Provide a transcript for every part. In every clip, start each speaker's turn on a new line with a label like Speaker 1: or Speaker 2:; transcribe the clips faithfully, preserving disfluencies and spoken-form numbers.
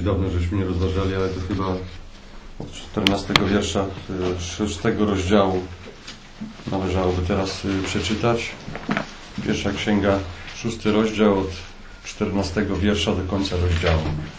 Speaker 1: dawno żeśmy nie rozważali, ale to chyba od czternastego wiersza szóstego rozdziału należałoby teraz przeczytać. Pierwsza księga, szósty rozdział, od czternastego wiersza do końca rozdziału.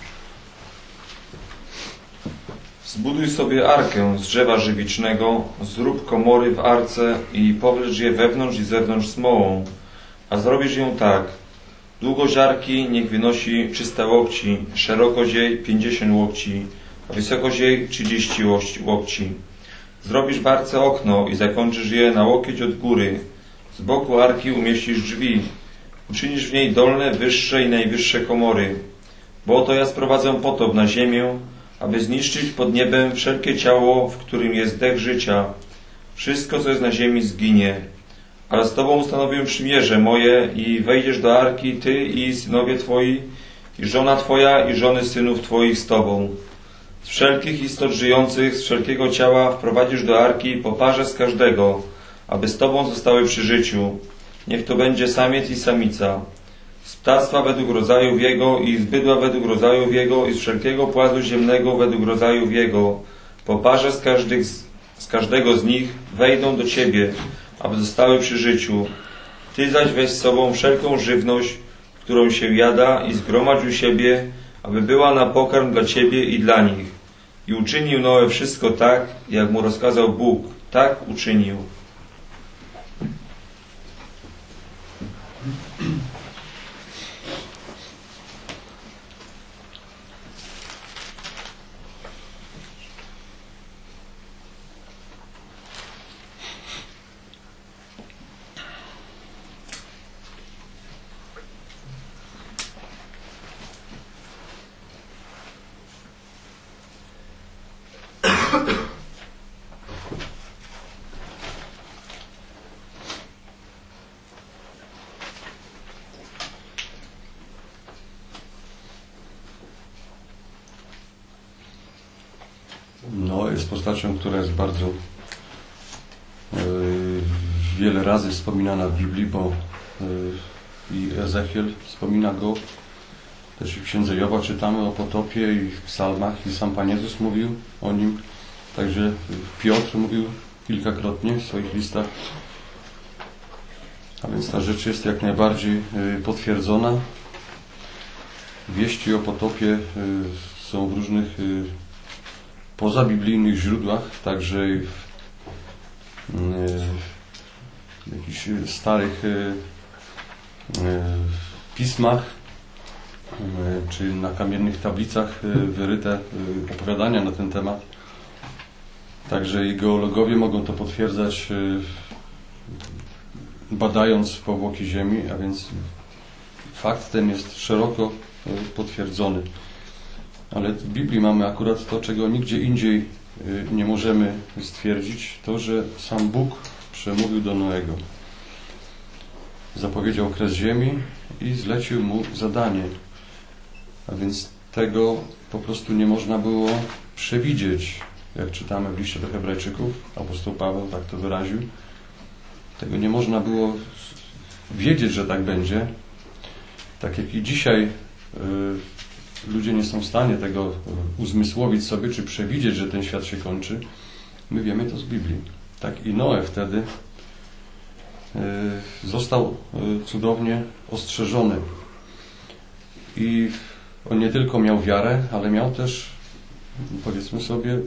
Speaker 2: Zbuduj sobie arkę z drzewa żywicznego, zrób komory w arce i powlecz je wewnątrz i zewnątrz smołą, a zrobisz ją tak. Długość arki niech wynosi trzysta łokci, szerokość jej pięćdziesiąt łokci, a wysokość jej trzydzieści łokci. Zrobisz w arce okno i zakończysz je na łokieć od góry. Z boku arki umieścisz drzwi. Uczynisz w niej dolne, wyższe i najwyższe komory. Bo oto ja sprowadzę potop na ziemię, aby zniszczyć pod niebem wszelkie ciało, w którym jest dech życia. Wszystko, co jest na ziemi, zginie. Ale z Tobą ustanowię przymierze moje i wejdziesz do arki, Ty i synowie Twoi, i żona Twoja, i żony synów Twoich z Tobą. Z wszelkich istot żyjących, z wszelkiego ciała wprowadzisz do arki po parze z każdego, aby z Tobą zostały przy życiu. Niech to będzie samiec i samica. Z ptactwa według rodzajów jego i z bydła według rodzajów jego i z wszelkiego płazu ziemnego według rodzajów jego. Po parze z, każdych, z każdego z nich wejdą do Ciebie, aby zostały przy życiu. Ty zaś weź z sobą wszelką żywność, którą się jada, i zgromadź u siebie, aby była na pokarm dla Ciebie i dla nich. I uczynił Noe wszystko tak, jak mu rozkazał Bóg. Tak uczynił.
Speaker 1: No, jest postacią, która jest bardzo yy, wiele razy wspominana w Biblii, bo yy, i Ezechiel wspomina go, też i w Księdze Joba czytamy o potopie, i w psalmach, i sam Pan Jezus mówił o nim, także Piotr mówił kilkakrotnie w swoich listach, a więc ta rzecz jest jak najbardziej yy, potwierdzona. Wieści o potopie yy, są w różnych yy, pozabiblijnych źródłach, także i w, w jakichś starych pismach, czy na kamiennych tablicach wyryte opowiadania na ten temat. Także i geologowie mogą to potwierdzać, badając powłoki Ziemi, a więc fakt ten jest szeroko potwierdzony. Ale w Biblii mamy akurat to, czego nigdzie indziej nie możemy stwierdzić, to, że sam Bóg przemówił do Noego. Zapowiedział kres ziemi i zlecił mu zadanie. A więc tego po prostu nie można było przewidzieć, jak czytamy w liście do Hebrajczyków, apostoł Paweł tak to wyraził. Tego nie można było wiedzieć, że tak będzie. Tak jak i dzisiaj yy, ludzie nie są w stanie tego uzmysłowić sobie, czy przewidzieć, że ten świat się kończy. My wiemy to z Biblii. Tak i Noe wtedy został cudownie ostrzeżony. I on nie tylko miał wiarę, ale miał też, powiedzmy sobie,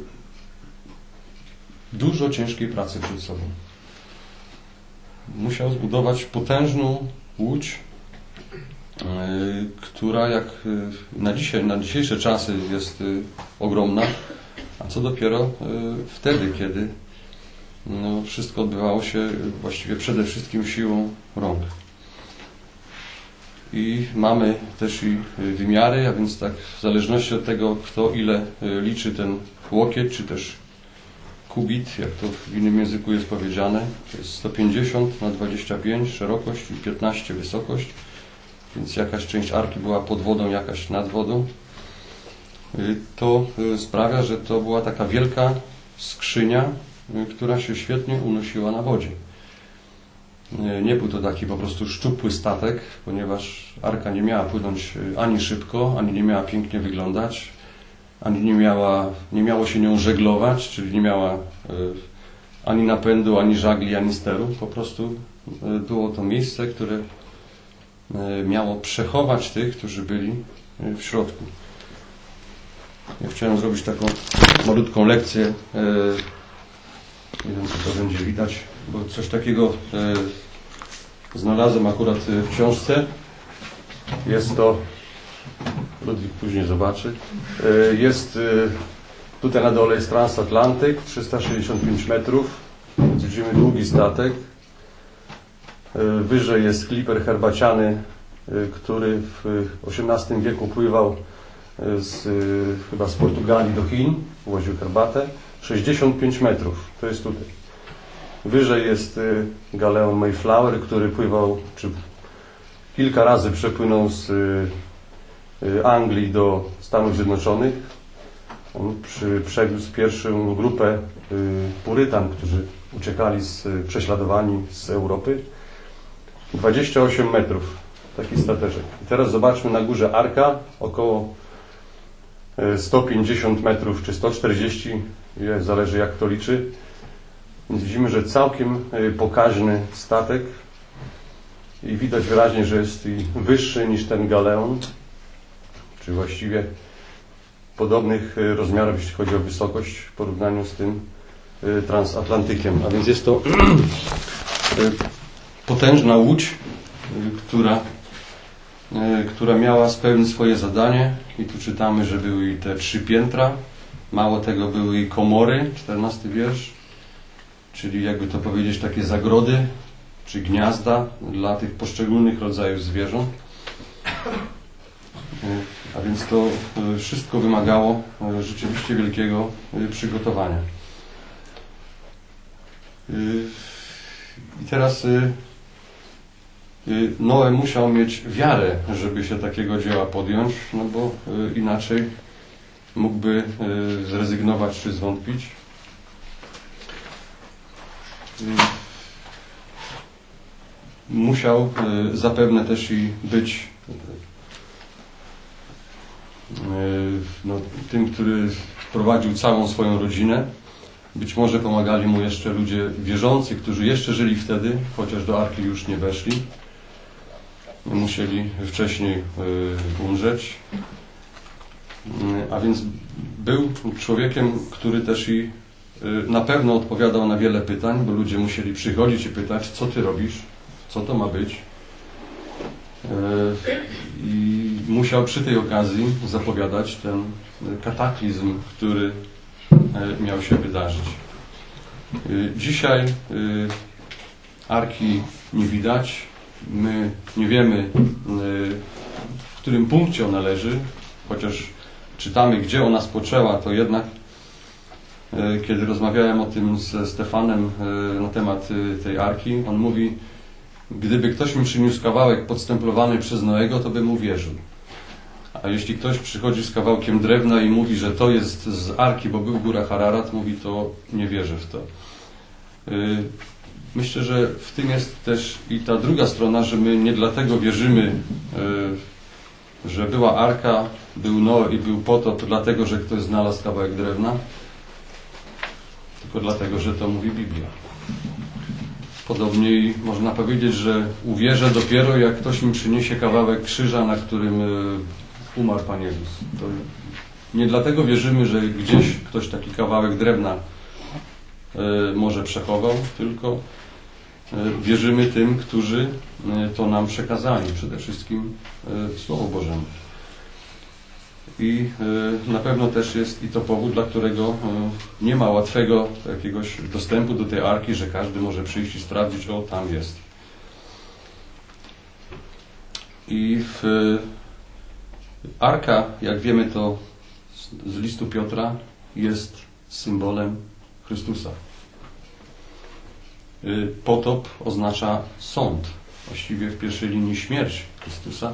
Speaker 1: dużo ciężkiej pracy przed sobą. Musiał zbudować potężną łódź, która jak na dzisiaj, na dzisiejsze czasy jest ogromna, a co dopiero wtedy, kiedy no, wszystko odbywało się właściwie przede wszystkim siłą rąk. I mamy też i wymiary, a więc tak w zależności od tego, kto ile liczy ten łokieć, czy też kubit, jak to w innym języku jest powiedziane, to jest sto pięćdziesiąt na dwadzieścia pięć szerokość i piętnaście wysokość. Więc jakaś część arki była pod wodą, jakaś nad wodą. To sprawia, że to była taka wielka skrzynia, która się świetnie unosiła na wodzie. Nie był to taki po prostu szczupły statek, ponieważ arka nie miała płynąć ani szybko, ani nie miała pięknie wyglądać. ani nie miała, nie miało się nią żeglować, czyli nie miała y, ani napędu, ani żagli, ani steru. Po prostu y, było to miejsce, które y, miało przechować tych, którzy byli y, w środku. Ja chciałem zrobić taką malutką lekcję. Y, nie wiem, czy to będzie widać, bo coś takiego y, znalazłem akurat w książce. Jest to, Ludwik później zobaczy, jest tutaj na dole jest Transatlantyk, trzysta sześćdziesiąt pięć metrów, widzimy długi statek, wyżej jest kliper herbaciany, który w osiemnastym wieku pływał z, chyba z Portugalii do Chin, woził herbatę, sześćdziesiąt pięć metrów, to jest tutaj. Wyżej jest galeon Mayflower, który pływał, czy kilka razy przepłynął z Anglii do Stanów Zjednoczonych. On przy, przewiózł pierwszą grupę Purytan, którzy uciekali z prześladowani z Europy. dwadzieścia osiem metrów, taki stateczek. I teraz zobaczmy na górze arka, około sto pięćdziesiąt metrów, czy sto czterdzieści, zależy jak to liczy. Więc widzimy, że całkiem pokaźny statek i widać wyraźnie, że jest i wyższy niż ten galeon, czy właściwie podobnych rozmiarów, jeśli chodzi o wysokość w porównaniu z tym transatlantykiem. A więc jest to potężna łódź, która, która miała spełnić swoje zadanie. I tu czytamy, że były i te trzy piętra. Mało tego, były i komory, czternasty wiersz, czyli jakby to powiedzieć, takie zagrody, czy gniazda dla tych poszczególnych rodzajów zwierząt. A więc to wszystko wymagało rzeczywiście wielkiego przygotowania. I teraz Noe musiał mieć wiarę, żeby się takiego dzieła podjąć, no bo inaczej mógłby zrezygnować czy zwątpić. Musiał zapewne też i być no, tym, który prowadził całą swoją rodzinę. Być może pomagali mu jeszcze ludzie wierzący, którzy jeszcze żyli wtedy, chociaż do arki już nie weszli. Musieli wcześniej umrzeć. A więc był człowiekiem, który też i na pewno odpowiadał na wiele pytań, bo ludzie musieli przychodzić i pytać, co ty robisz, co to ma być. I musiał przy tej okazji zapowiadać ten kataklizm, który miał się wydarzyć. Dzisiaj arki nie widać. My nie wiemy, w którym punkcie ona leży, chociaż czytamy, gdzie ona spoczęła, to jednak kiedy rozmawiałem o tym ze Stefanem na temat tej arki, on mówi, gdyby ktoś mi przyniósł kawałek podstemplowany przez Noego, to bym mu wierzył. A jeśli ktoś przychodzi z kawałkiem drewna i mówi, że to jest z arki, bo był góra Hararat, mówi, to nie wierzę w to. Myślę, że w tym jest też i ta druga strona, że my nie dlatego wierzymy, że była arka, był Noe i był potop, dlatego, że ktoś znalazł kawałek drewna, tylko dlatego, że to mówi Biblia. Podobnie można powiedzieć, że uwierzę dopiero, jak ktoś mi przyniesie kawałek krzyża, na którym umarł Pan Jezus. To nie dlatego wierzymy, że gdzieś ktoś taki kawałek drewna może przechował, tylko wierzymy tym, którzy to nam przekazali, przede wszystkim Słowo Bożemu. I na pewno też jest i to powód, dla którego nie ma łatwego jakiegoś dostępu do tej arki, że każdy może przyjść i sprawdzić, o, tam jest. I w arka, jak wiemy to z listu Piotra, jest symbolem Chrystusa. Potop oznacza sąd, właściwie w pierwszej linii śmierć Chrystusa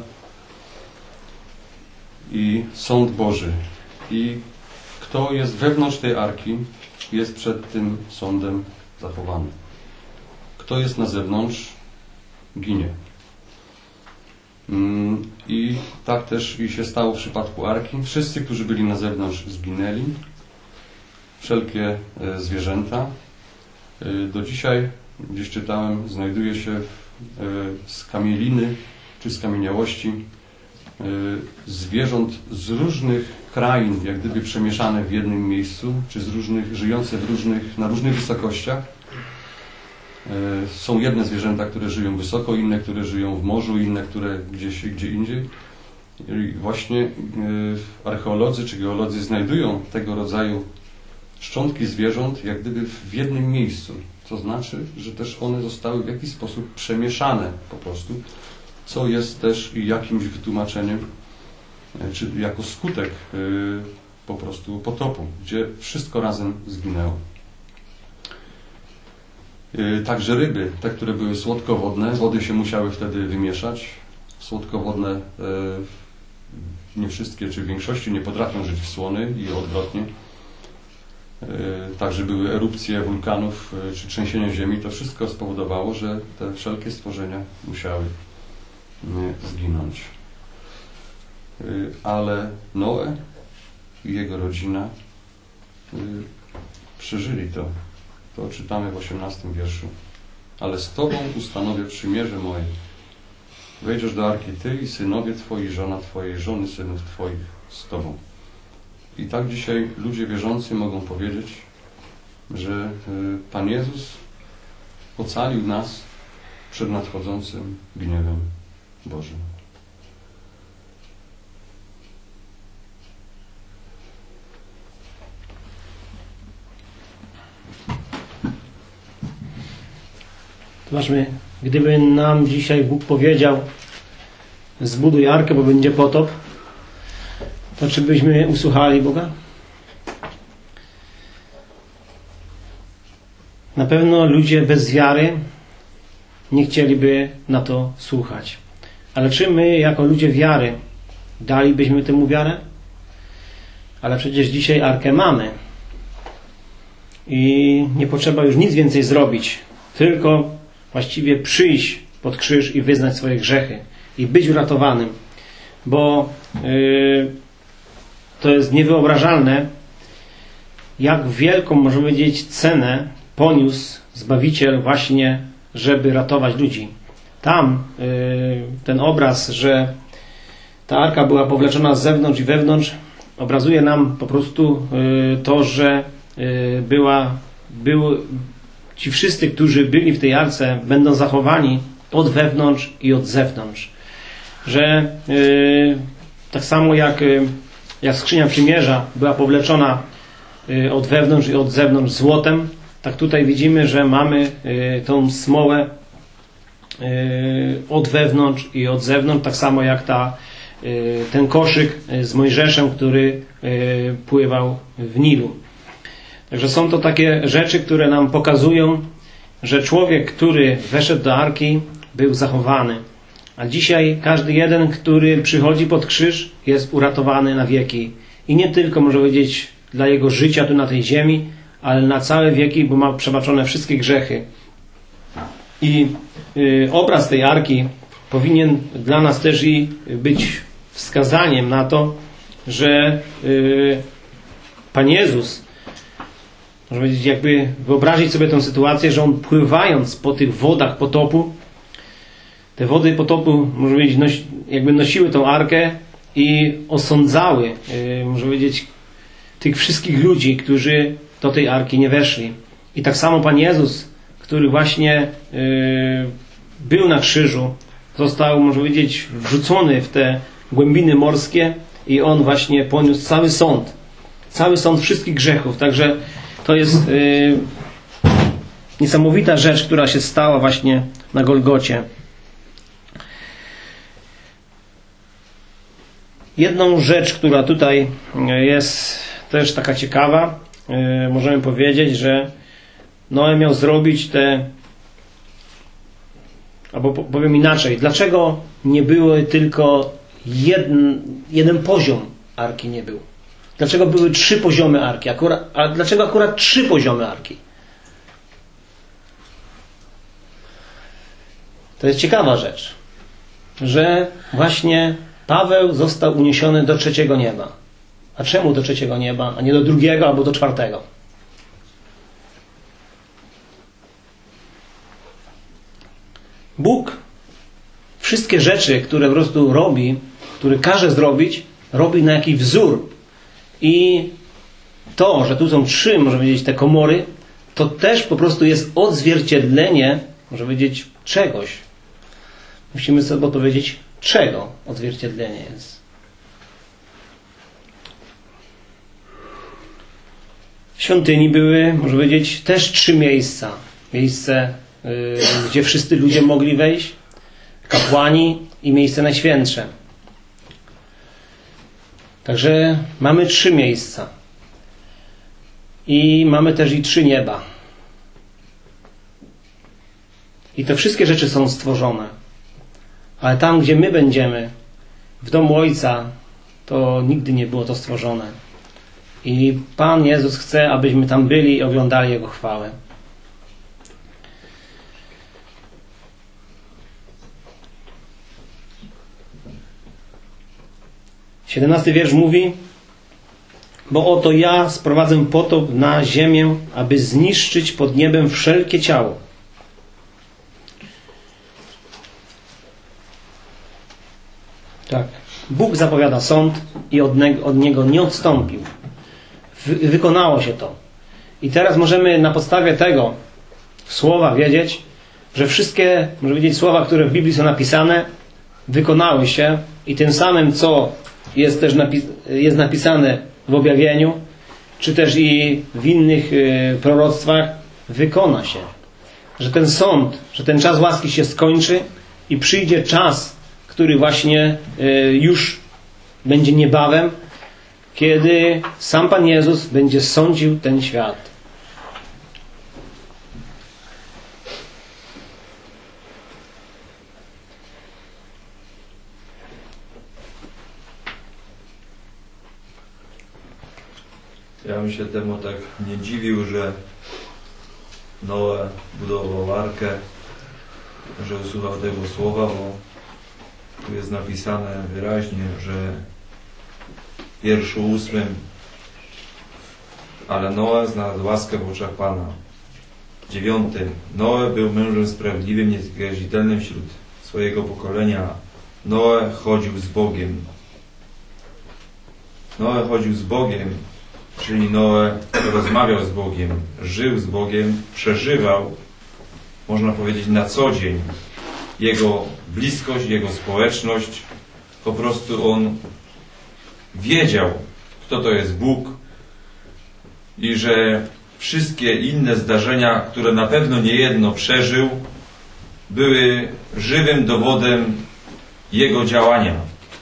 Speaker 1: i sąd Boży. I kto jest wewnątrz tej arki, jest przed tym sądem zachowany. Kto jest na zewnątrz, ginie. I tak też i się stało w przypadku Arki. Wszyscy, którzy byli na zewnątrz, zginęli. Wszelkie zwierzęta. Do dzisiaj, gdzieś czytałem, znajduje się z kamieliny czy skamieniałości zwierząt z różnych krain, jak gdyby przemieszane w jednym miejscu, czy z różnych, żyjące w różnych, na różnych wysokościach. Są jedne zwierzęta, które żyją wysoko, inne, które żyją w morzu, inne, które gdzieś gdzie indziej. I właśnie archeolodzy czy geolodzy znajdują tego rodzaju szczątki zwierząt jak gdyby w jednym miejscu. To znaczy, że też one zostały w jakiś sposób przemieszane po prostu, co jest też jakimś wytłumaczeniem, czy jako skutek po prostu potopu, gdzie wszystko razem zginęło. Także ryby, te, które były słodkowodne, wody się musiały wtedy wymieszać. Słodkowodne, nie wszystkie, czy w większości nie potrafią żyć w słony i odwrotnie. Także były erupcje wulkanów, czy trzęsienia ziemi. To wszystko spowodowało, że te wszelkie stworzenia musiały zginąć. Ale Noe i jego rodzina przeżyli to. To czytamy w osiemnastym wierszu. Ale z Tobą ustanowię przymierze moje. Wejdziesz do Arki Ty i synowie Twoi, żona Twojej, żony synów Twoich z Tobą. I tak dzisiaj ludzie wierzący mogą powiedzieć, że Pan Jezus ocalił nas przed nadchodzącym gniewem Bożym.
Speaker 3: Zobaczmy, gdyby nam dzisiaj Bóg powiedział: zbuduj arkę, bo będzie potop, to czy byśmy usłuchali Boga? Na pewno ludzie bez wiary nie chcieliby na to słuchać. Ale czy my, jako ludzie wiary, dalibyśmy temu wiarę? Ale przecież dzisiaj arkę mamy. I nie potrzeba już nic więcej zrobić. Tylko właściwie przyjść pod krzyż i wyznać swoje grzechy. I być uratowanym. Bo yy, to jest niewyobrażalne, jak wielką, można powiedzieć, cenę poniósł Zbawiciel właśnie, żeby ratować ludzi. Tam yy, ten obraz, że ta arka była powleczona z zewnątrz i wewnątrz, obrazuje nam po prostu yy, to, że yy, była, był, ci wszyscy, którzy byli w tej arce, będą zachowani od wewnątrz i od zewnątrz. Że yy, tak samo jak, yy, jak skrzynia przymierza była powleczona yy, od wewnątrz i od zewnątrz złotem, tak tutaj widzimy, że mamy yy, tą smołę yy, od wewnątrz i od zewnątrz, tak samo jak ta, yy, ten koszyk z Mojżeszem, który yy, pływał w Nilu. Także są to takie rzeczy, które nam pokazują, że człowiek, który weszedł do arki, był zachowany. A dzisiaj każdy jeden, który przychodzi pod krzyż, jest uratowany na wieki. I nie tylko, można powiedzieć, dla jego życia tu na tej ziemi, ale na całe wieki, bo ma przebaczone wszystkie grzechy. I y, obraz tej arki powinien dla nas też i być wskazaniem na to, że y, Pan Jezus, można powiedzieć, jakby wyobrazić sobie tę sytuację, że On, pływając po tych wodach potopu, te wody potopu, można powiedzieć, nosi, jakby nosiły tą arkę i osądzały, yy, można powiedzieć, tych wszystkich ludzi, którzy do tej arki nie weszli. I tak samo Pan Jezus, który właśnie yy, był na krzyżu, został, można powiedzieć, wrzucony w te głębiny morskie i On właśnie poniósł cały sąd. Cały sąd wszystkich grzechów. Także to jest yy, niesamowita rzecz, która się stała właśnie na Golgocie. Jedną rzecz, która tutaj jest też taka ciekawa, yy, możemy powiedzieć, że Noe miał zrobić te, albo powiem inaczej, dlaczego nie były tylko jeden, jeden poziom arki nie był? Dlaczego były trzy poziomy arki? Akurat, a dlaczego akurat trzy poziomy arki? To jest ciekawa rzecz. że właśnie Paweł został uniesiony do trzeciego nieba. A czemu do trzeciego nieba, a nie do drugiego albo do czwartego? Bóg wszystkie rzeczy, które po prostu robi, które każe zrobić, robi na jakiś wzór. I to, że tu są trzy, może powiedzieć, te komory, to też po prostu jest odzwierciedlenie, może powiedzieć, czegoś. Musimy sobie odpowiedzieć, czego odzwierciedlenie jest. W świątyni były, może powiedzieć, też trzy miejsca. Miejsce, yy, gdzie wszyscy ludzie mogli wejść, kapłani i miejsce najświętsze. Także mamy trzy miejsca. I mamy też i trzy nieba. I te wszystkie rzeczy są stworzone. Ale tam, gdzie my będziemy, w domu Ojca, to nigdy nie było to stworzone. I Pan Jezus chce, abyśmy tam byli i oglądali Jego chwałę. siedemnasty wiersz mówi: bo oto ja sprowadzę potop na ziemię, aby zniszczyć pod niebem wszelkie ciało. Tak. Bóg zapowiada sąd i od, ne- od niego nie odstąpił. Wy- wykonało się to. I teraz możemy na podstawie tego słowa wiedzieć, że wszystkie, może powiedzieć, słowa, które w Biblii są napisane, wykonały się i tym samym, co jest też napis- jest napisane w objawieniu, czy też i w innych y, proroctwach, wykona się. Że ten sąd, że ten czas łaski się skończy i przyjdzie czas, który właśnie y, już będzie niebawem, kiedy sam Pan Jezus będzie sądził ten świat.
Speaker 2: Ja bym się temu tak nie dziwił, że Noe budował arkę, że usłuchał tego słowa, bo tu jest napisane wyraźnie, że w wierszu ósmym: ale Noe znalazł łaskę w oczach Pana. Dziewiątym: Noe był mężem sprawiedliwym, nieskazitelnym wśród swojego pokolenia. Noe chodził z Bogiem. Noe chodził z Bogiem, czyli Noe rozmawiał z Bogiem, żył z Bogiem, przeżywał, można powiedzieć, na co dzień Jego bliskość, Jego społeczność. Po prostu on wiedział, kto to jest Bóg i że wszystkie inne zdarzenia, które na pewno niejedno przeżył, były żywym dowodem Jego działania.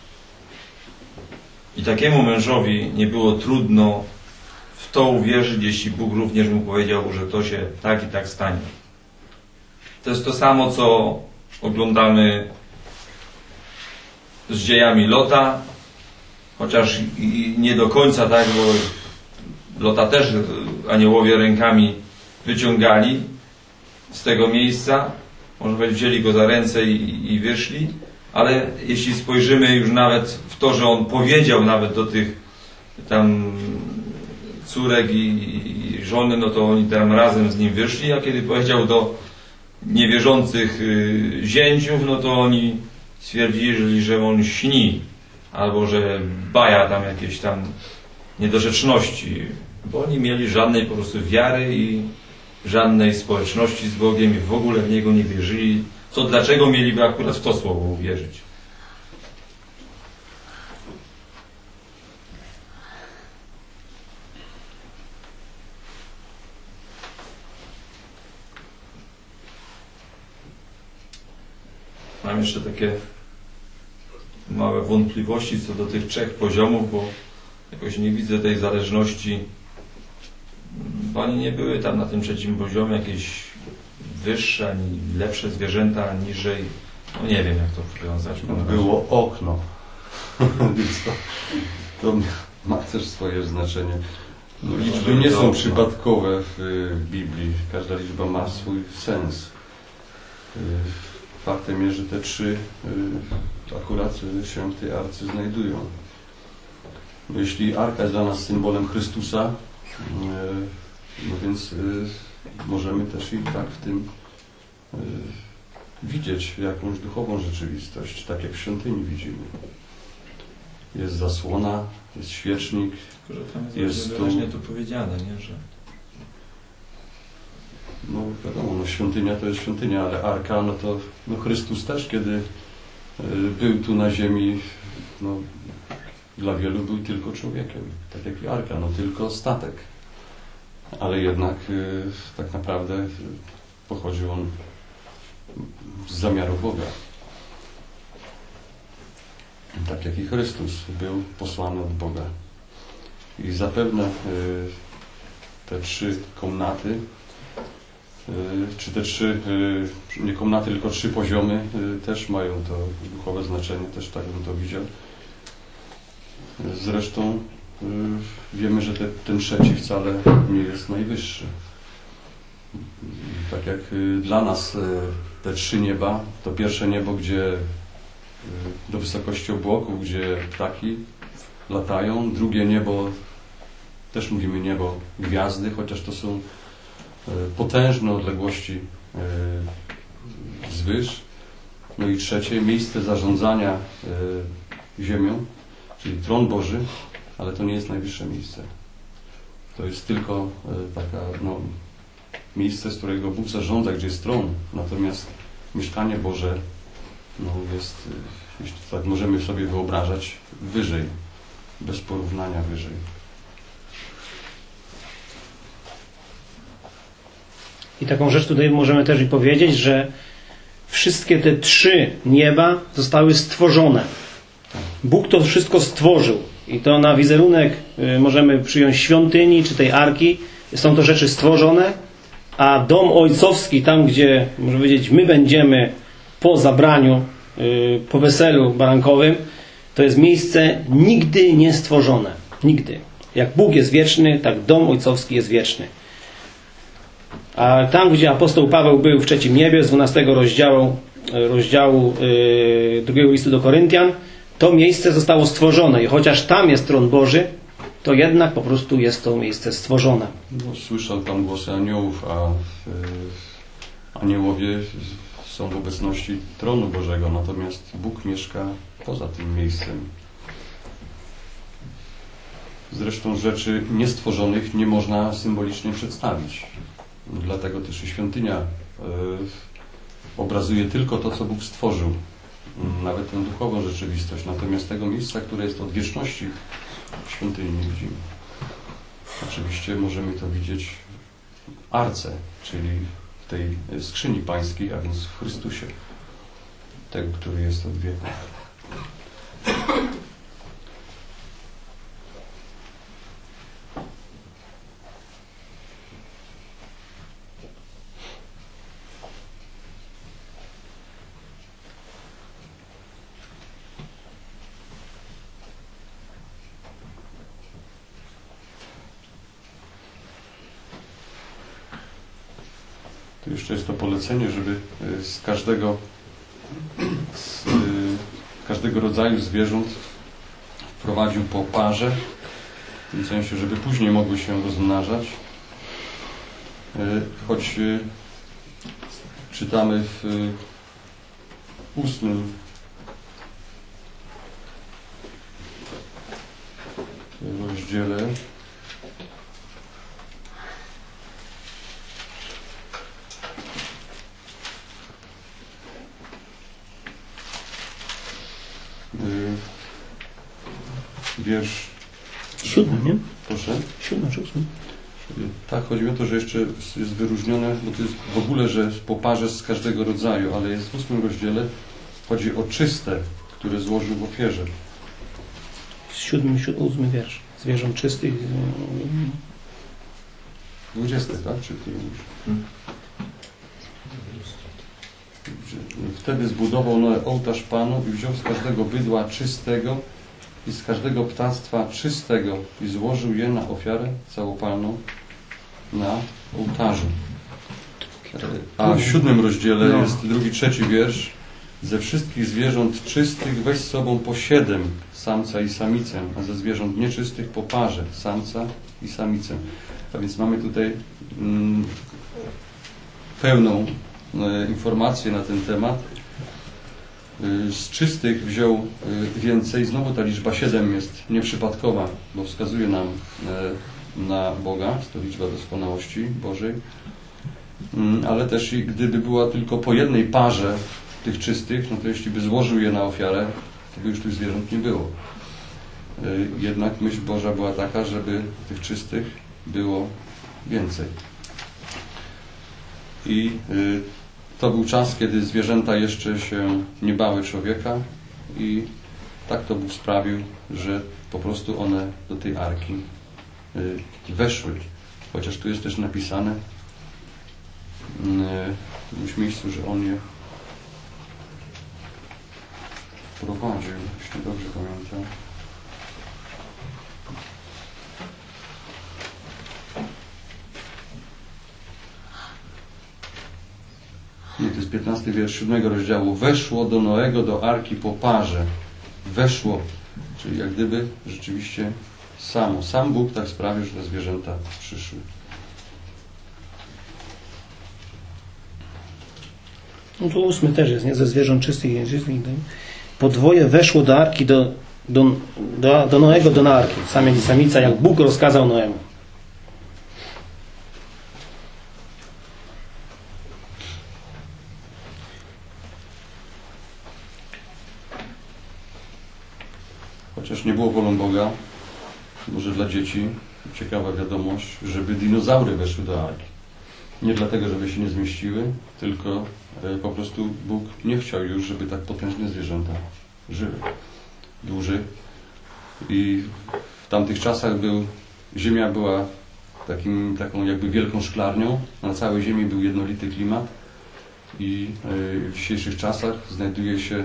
Speaker 2: I takiemu mężowi nie było trudno w to uwierzyć, jeśli Bóg również mu powiedział, że to się tak i tak stanie. To jest to samo, co oglądamy z dziejami Lota, chociaż i nie do końca tak, bo Lota też aniołowie rękami wyciągali z tego miejsca, może powiedzieć, wzięli go za ręce i, i wyszli, ale jeśli spojrzymy już nawet w to, że on powiedział nawet do tych tam córek i, i żony, no to oni tam razem z nim wyszli, a kiedy powiedział do niewierzących y, zięciów, no to oni stwierdzili, że on śni, albo że baja tam jakieś tam niedorzeczności, bo oni mieli żadnej po prostu wiary i żadnej społeczności z Bogiem i w ogóle w Niego nie wierzyli. To dlaczego mieliby akurat w to słowo uwierzyć? Mam jeszcze takie małe wątpliwości co do tych trzech poziomów, bo jakoś nie widzę tej zależności. Oni nie były tam na tym trzecim poziomie jakieś wyższe, ani lepsze zwierzęta, niżej. No nie wiem, jak to powiązać.
Speaker 1: Było okno. Więc to, to ma też swoje znaczenie. No, liczby nie są przypadkowe w Biblii. Każda liczba ma swój sens. faktem jest, że te trzy y, akurat się w tej arce znajdują. Bo jeśli arka jest dla nas symbolem Chrystusa, y, no więc y, możemy też i tak w tym y, widzieć jakąś duchową rzeczywistość, tak jak w świątyni widzimy. Jest zasłona, jest świecznik.
Speaker 2: Tylko, że tam jest,
Speaker 1: Jest
Speaker 2: jest
Speaker 1: tu-
Speaker 2: wyraźnie to powiedziane, nie? Że
Speaker 1: No wiadomo, no świątynia to jest świątynia, ale arka, no to no Chrystus też, kiedy y, był tu na ziemi, no dla wielu był tylko człowiekiem, tak jak i arka, no tylko statek. Ale jednak y, tak naprawdę y, pochodził on z zamiaru Boga. Tak jak i Chrystus był posłany od Boga. I zapewne y, te trzy komnaty, y, czy te trzy, y, nie komnaty, tylko trzy poziomy y, też mają to duchowe znaczenie, też tak bym to widział. Zresztą y, wiemy, że te, ten trzeci wcale nie jest najwyższy. Tak jak y, dla nas y, te trzy nieba, to pierwsze niebo, gdzie y, do wysokości obłoków, gdzie ptaki latają, drugie niebo, też mówimy niebo gwiazdy, chociaż to są y, potężne odległości y, zwyż. No i trzecie, miejsce zarządzania y, ziemią, czyli tron Boży, ale to nie jest najwyższe miejsce. To jest tylko y, taka, no, miejsce, z którego Bóg zarządza, gdzie jest tron. Natomiast mieszkanie Boże no, jest, y, jeśli tak możemy sobie wyobrażać, wyżej, bez porównania wyżej.
Speaker 3: I taką rzecz tutaj możemy też i powiedzieć, że wszystkie te trzy nieba zostały stworzone. Bóg to wszystko stworzył. I to na wizerunek y, możemy przyjąć świątyni czy tej arki. Są to rzeczy stworzone, a dom ojcowski, tam gdzie, można powiedzieć, my będziemy po zabraniu, y, po weselu barankowym, to jest miejsce nigdy nie stworzone. Nigdy. Jak Bóg jest wieczny, tak dom ojcowski jest wieczny. A tam, gdzie apostoł Paweł był w trzecim niebie, z dwunastego rozdziału, rozdziału yy, drugiego listu do Koryntian, to miejsce zostało stworzone. I chociaż tam jest tron Boży, to jednak po prostu jest to miejsce stworzone.
Speaker 1: No, słyszał tam głosy aniołów, a y, aniołowie są w obecności tronu Bożego, natomiast Bóg mieszka poza tym miejscem. Zresztą rzeczy niestworzonych nie można symbolicznie przedstawić. Dlatego też i świątynia y, obrazuje tylko to, co Bóg stworzył. Y, nawet tę duchową rzeczywistość. Natomiast tego miejsca, które jest od wieczności, w świątyni nie widzimy. Oczywiście możemy to widzieć w arce, czyli w tej skrzyni pańskiej, a więc w Chrystusie. Tego, który jest od wieku. Tu jeszcze jest to polecenie, żeby z każdego z każdego rodzaju zwierząt wprowadził po parze, w tym sensie, żeby później mogły się rozmnażać. Choć czytamy w ósmym rozdziale wiersz
Speaker 3: Siódmy, nie?
Speaker 1: proszę.
Speaker 3: Siódmy czy ósmy?
Speaker 1: Tak, chodzi o to, że jeszcze jest wyróżnione, bo to jest w ogóle, że po parze z każdego rodzaju, ale jest w ósmym rozdziale, chodzi o czyste, które złożył w ofierze.
Speaker 3: Siódmy, siódmy, ósmy wiersz. Zwierząt czystych.
Speaker 1: Dwudziesty, tak? Czy ty mówisz?
Speaker 2: Hmm.
Speaker 1: Wtedy zbudował Noe ołtarz Panu i wziął z każdego bydła czystego i z każdego ptactwa czystego i złożył je na ofiarę całopalną na ołtarzu. A w siódmym rozdziale
Speaker 3: No.
Speaker 1: jest drugi, trzeci wiersz. Ze wszystkich zwierząt czystych weź z sobą po siedem, samca i samicę, a ze zwierząt nieczystych po parze, samca i samicę. A więc mamy tutaj mm, pełną e, informację na ten temat. E, z czystych wziął e, więcej. Znowu ta liczba siedem jest nieprzypadkowa, bo wskazuje nam e, na Boga. Jest to liczba doskonałości Bożej. Mm, ale też i gdyby była tylko po jednej parze tych czystych, no to jeśli by złożył je na ofiarę, to by już tych zwierząt nie było. Y, Jednak myśl Boża była taka, żeby tych czystych było więcej. I y, to był czas, kiedy zwierzęta jeszcze się nie bały człowieka i tak to Bóg sprawił, że po prostu one do tej arki y, weszły. Chociaż tu jest też napisane y, w jakimś miejscu, że On je prowadził, jeśli dobrze pamiętam. Nie, to jest piętnasty wiersz siódmego rozdziału. Weszło do Noego, do arki po parze. Weszło, czyli jak gdyby rzeczywiście samo. Sam Bóg tak sprawił, że te zwierzęta przyszły.
Speaker 3: No tu ósmy też jest, nie? Ze zwierząt czystych i nieczystych. Podwoje weszło do arki, do, do, do, do Noego, do arki. Samiec i samica, jak Bóg rozkazał Noemu.
Speaker 1: Chociaż nie było wolą Boga, może dla dzieci ciekawa wiadomość, żeby dinozaury weszły do arki. Nie dlatego, żeby się nie zmieściły, tylko po prostu Bóg nie chciał już, żeby tak potężne zwierzęta żyły dłużej. I w tamtych czasach był, ziemia była takim, taką jakby wielką szklarnią. Na całej ziemi był jednolity klimat i w dzisiejszych czasach znajduje się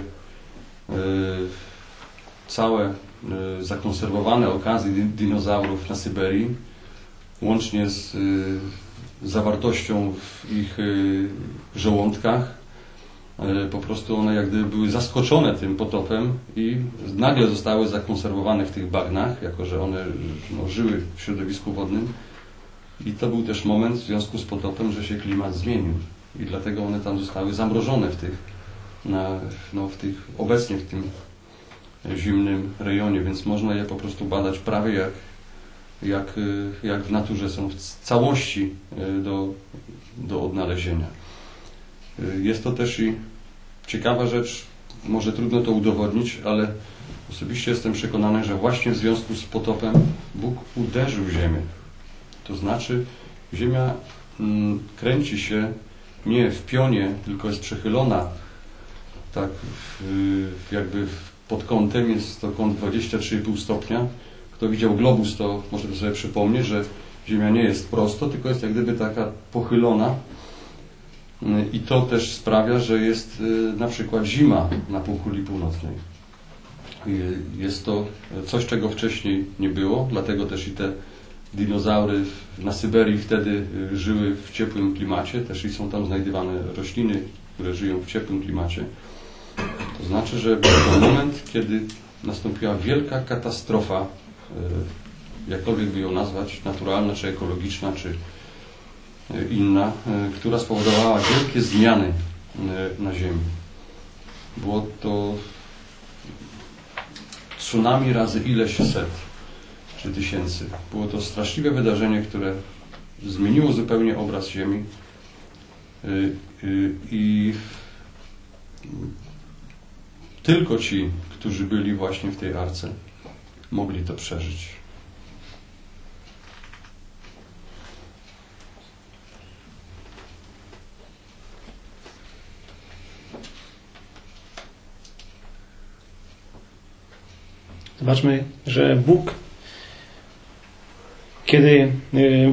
Speaker 1: całe zakonserwowane okazy dinozaurów na Syberii, łącznie z zawartością w ich żołądkach. Po prostu one jak gdyby były zaskoczone tym potopem i nagle zostały zakonserwowane w tych bagnach, jako że one no, żyły w środowisku wodnym. I to był też moment w związku z potopem, że się klimat zmienił. I dlatego one tam zostały zamrożone w tych, na, no, w tych obecnie w tym zimnym rejonie, więc można je po prostu badać prawie jak, jak, jak w naturze, są w całości do, do odnalezienia. Jest to też i ciekawa rzecz, może trudno to udowodnić, ale osobiście jestem przekonany, że właśnie w związku z potopem Bóg uderzył ziemię. To znaczy ziemia mm, kręci się nie w pionie, tylko jest przechylona tak w, jakby pod kątem, jest to kąt dwadzieścia trzy i pół stopnia. Kto widział globus, to może to sobie przypomnieć, że ziemia nie jest prosto, tylko jest jak gdyby taka pochylona. I to też sprawia, że jest na przykład zima na półkuli północnej. Jest to coś, czego wcześniej nie było, dlatego też i te dinozaury na Syberii wtedy żyły w ciepłym klimacie, też i są tam znajdywane rośliny, które żyją w ciepłym klimacie. To znaczy, że był to moment, kiedy nastąpiła wielka katastrofa, jakkolwiek by ją nazwać, naturalna, czy ekologiczna, czy inna, która spowodowała wielkie zmiany na Ziemi. Było to tsunami razy ileś set czy tysięcy. Było to straszliwe wydarzenie, które zmieniło zupełnie obraz Ziemi i tylko ci, którzy byli właśnie w tej arce, mogli to przeżyć.
Speaker 3: Zobaczmy, że Bóg, kiedy y,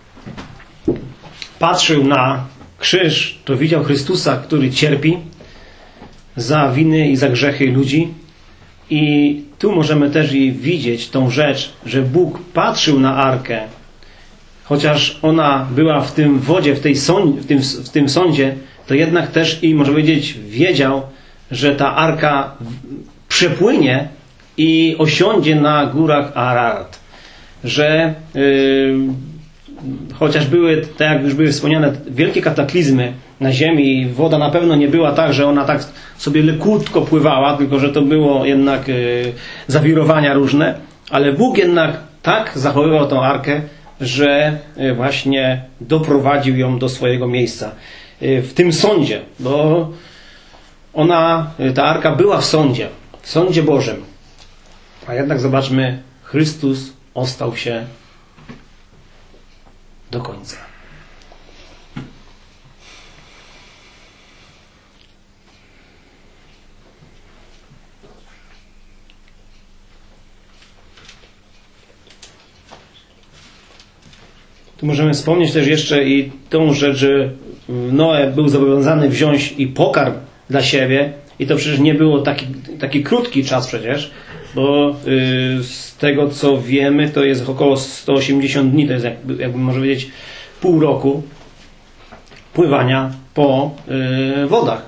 Speaker 3: patrzył na krzyż, to widział Chrystusa, który cierpi za winy i za grzechy ludzi. I tu możemy też i widzieć tą rzecz, że Bóg patrzył na arkę, chociaż ona była w tym wodzie, w, tej sąd, w, tym, w tym sądzie, to jednak też i, można powiedzieć, wiedział, że ta arka przepłynie i osiądzie na górach Ararat. Że yy, chociaż były, tak jak już były wspomniane, wielkie kataklizmy na ziemi i woda na pewno nie była tak, że ona tak sobie lekutko pływała, tylko że to było jednak yy, zawirowania różne, ale Bóg jednak tak zachowywał tą arkę, że yy, właśnie doprowadził ją do swojego miejsca. Yy, w tym sądzie, bo ona, yy, ta arka była w sądzie, w sądzie Bożym. A jednak zobaczmy, Chrystus ostał się do końca. Tu możemy wspomnieć też jeszcze i tą rzecz, że Noe był zobowiązany wziąć i pokarm dla siebie i to przecież nie było taki, taki krótki czas przecież, bo y, z tego co wiemy to jest około sto osiemdziesiąt dni, to jest jakby, jakby można powiedzieć pół roku pływania po y, wodach.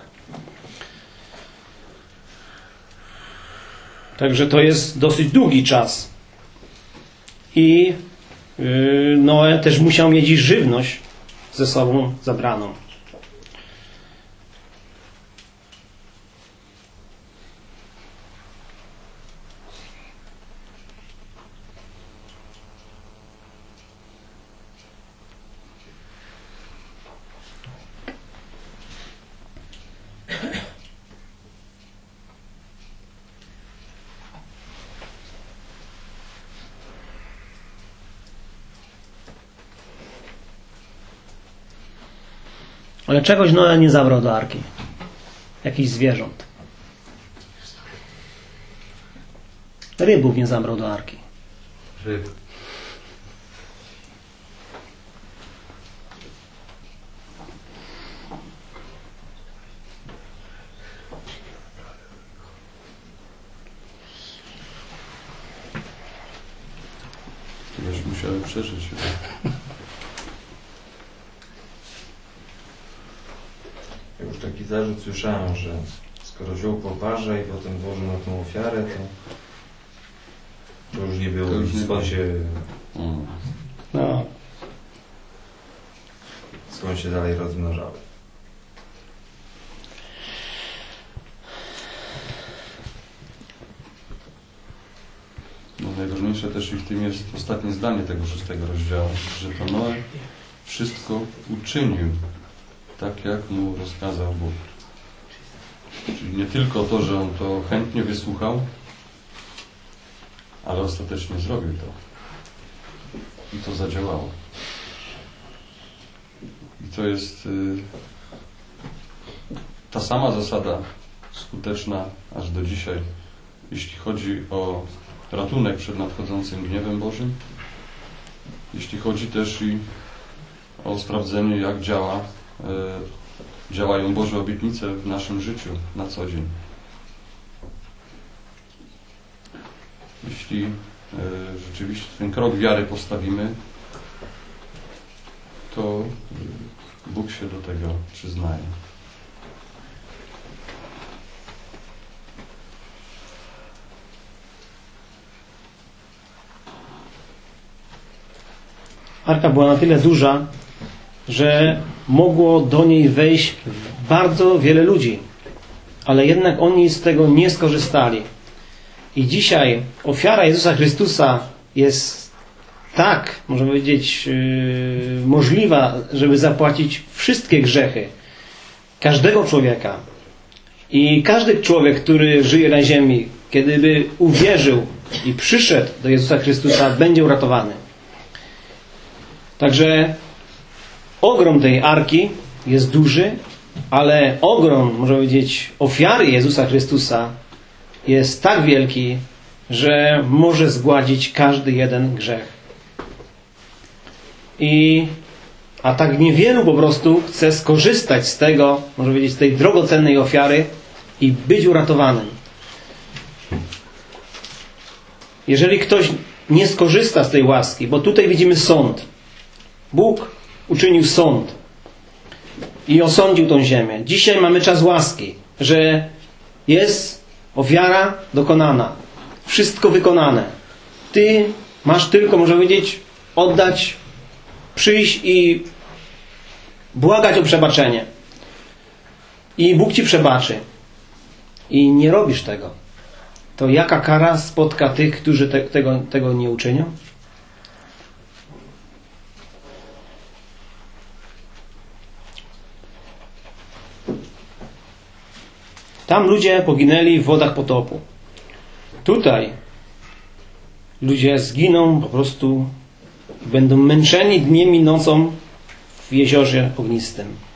Speaker 3: Także to jest dosyć długi czas. I y, Noe też musiał mieć i żywność ze sobą zabraną. Ale czegoś Noe nie zabrał do arki. Jakichś zwierząt. Rybów nie zabrał do arki.
Speaker 2: Ryb.
Speaker 1: Już musiałem przeżyć.
Speaker 2: Ja już taki zarzut słyszałem, że skoro wziął po parze i potem włożył na tą ofiarę, to, to już nie było
Speaker 1: To już nie
Speaker 2: skąd się,
Speaker 1: Mm.
Speaker 3: No.
Speaker 2: skąd się dalej rozmnażały.
Speaker 1: No, najważniejsze też i w tym jest ostatnie zdanie tego szóstego rozdziału, że to Noe wszystko uczynił tak, jak mu rozkazał Bóg. Czyli nie tylko to, że on to chętnie wysłuchał, ale ostatecznie zrobił to. I to zadziałało. I to jest y, ta sama zasada skuteczna aż do dzisiaj, jeśli chodzi o ratunek przed nadchodzącym gniewem Bożym, jeśli chodzi też i o sprawdzenie, jak działa, y, działają Boże obietnice w naszym życiu na co dzień. Jeśli y, rzeczywiście ten krok wiary postawimy, to Bóg się do tego przyznaje.
Speaker 3: Arka była na tyle duża, że mogło do niej wejść bardzo wiele ludzi. Ale jednak oni z tego nie skorzystali. I dzisiaj ofiara Jezusa Chrystusa jest tak, można powiedzieć, yy, możliwa, żeby zapłacić wszystkie grzechy każdego człowieka. I każdy człowiek, który żyje na ziemi, kiedy by uwierzył i przyszedł do Jezusa Chrystusa, będzie uratowany. Także ogrom tej arki jest duży, ale ogrom, można powiedzieć, ofiary Jezusa Chrystusa jest tak wielki, że może zgładzić każdy jeden grzech. I, a tak niewielu po prostu chce skorzystać z tego, można powiedzieć, z tej drogocennej ofiary i być uratowanym. Jeżeli ktoś nie skorzysta z tej łaski, bo tutaj widzimy sąd, Bóg uczynił sąd i osądził tą ziemię. Dzisiaj mamy czas łaski, że jest ofiara dokonana. Wszystko wykonane. Ty masz tylko, można powiedzieć, oddać, przyjść i błagać o przebaczenie. I Bóg ci przebaczy. I nie robisz tego. To jaka kara spotka tych, którzy te, tego, tego nie uczynią? Tam ludzie poginęli w wodach potopu. Tutaj ludzie zginą po prostu i będą męczeni dniem i nocą w jeziorze ognistym.